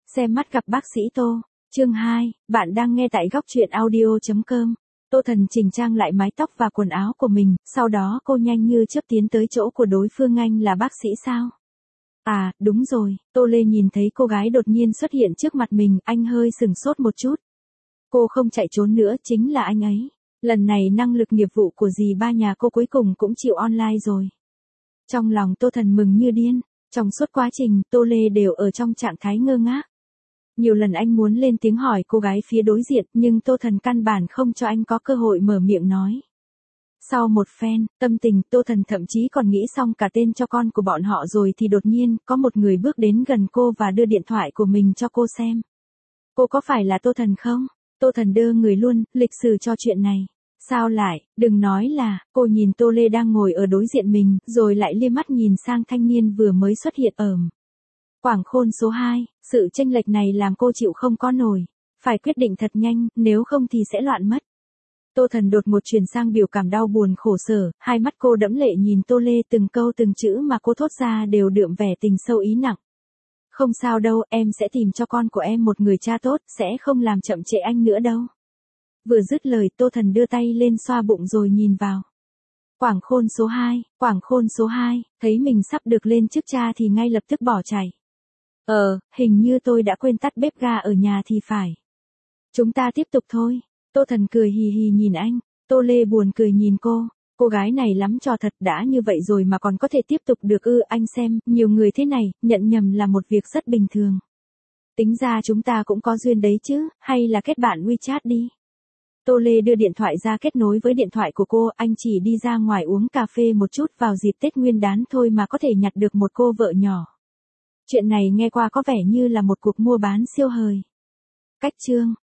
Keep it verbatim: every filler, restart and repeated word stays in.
Xem mắt gặp bác sĩ Tô. Chương hai, bạn đang nghe tại góc truyện audio chấm com. Tô Thần chỉnh trang lại mái tóc và quần áo của mình, sau đó cô nhanh như chớp tiến tới chỗ của đối phương. Anh là bác sĩ sao? À, đúng rồi. Tô Lê nhìn thấy cô gái đột nhiên xuất hiện trước mặt mình, anh hơi sừng sốt một chút. Cô không chạy trốn nữa, chính là anh ấy. Lần này năng lực nghiệp vụ của dì ba nhà cô cuối cùng cũng chịu online rồi. Trong lòng Tô Thần mừng như điên. Trong suốt quá trình, Tô Lê đều ở trong trạng thái ngơ ngác. Nhiều lần anh muốn lên tiếng hỏi cô gái phía đối diện, nhưng Tô Thần căn bản không cho anh có cơ hội mở miệng nói. Sau một phen, tâm tình, Tô Thần thậm chí còn nghĩ xong cả tên cho con của bọn họ rồi thì đột nhiên, có một người bước đến gần cô và đưa điện thoại của mình cho cô xem. Cô có phải là Tô Thần không? Tô Thần đơ người luôn, lịch sử cho chuyện này. Sao lại, đừng nói là, cô nhìn Tô Lê đang ngồi ở đối diện mình, rồi lại liếc mắt nhìn sang thanh niên vừa mới xuất hiện ờm. Quảng Khôn số hai, sự chênh lệch này làm cô chịu không có nổi. Phải quyết định thật nhanh, nếu không thì sẽ loạn mất. Tô Thần đột ngột chuyển sang biểu cảm đau buồn khổ sở, hai mắt cô đẫm lệ nhìn Tô Lê, từng câu từng chữ mà cô thốt ra đều đượm vẻ tình sâu ý nặng. Không sao đâu, em sẽ tìm cho con của em một người cha tốt, sẽ không làm chậm trễ anh nữa đâu. Vừa dứt lời, Tô Thần đưa tay lên xoa bụng rồi nhìn vào. Quảng Khôn số hai, Quảng Khôn số hai, thấy mình sắp được lên chức cha thì ngay lập tức bỏ chạy. Ờ, hình như tôi đã quên tắt bếp ga ở nhà thì phải. Chúng ta tiếp tục thôi. Tô Thần cười hì hì nhìn anh. Tô Lê buồn cười nhìn cô. Cô gái này lắm trò thật, đã như vậy rồi mà còn có thể tiếp tục được ư? Anh xem, nhiều người thế này, nhận nhầm là một việc rất bình thường. Tính ra chúng ta cũng có duyên đấy chứ, hay là kết bạn WeChat đi. Tô Lê đưa điện thoại ra kết nối với điện thoại của cô, anh chỉ đi ra ngoài uống cà phê một chút vào dịp Tết Nguyên đán thôi mà có thể nhặt được một cô vợ nhỏ. Chuyện này nghe qua có vẻ như là một cuộc mua bán siêu hời. Cách chương,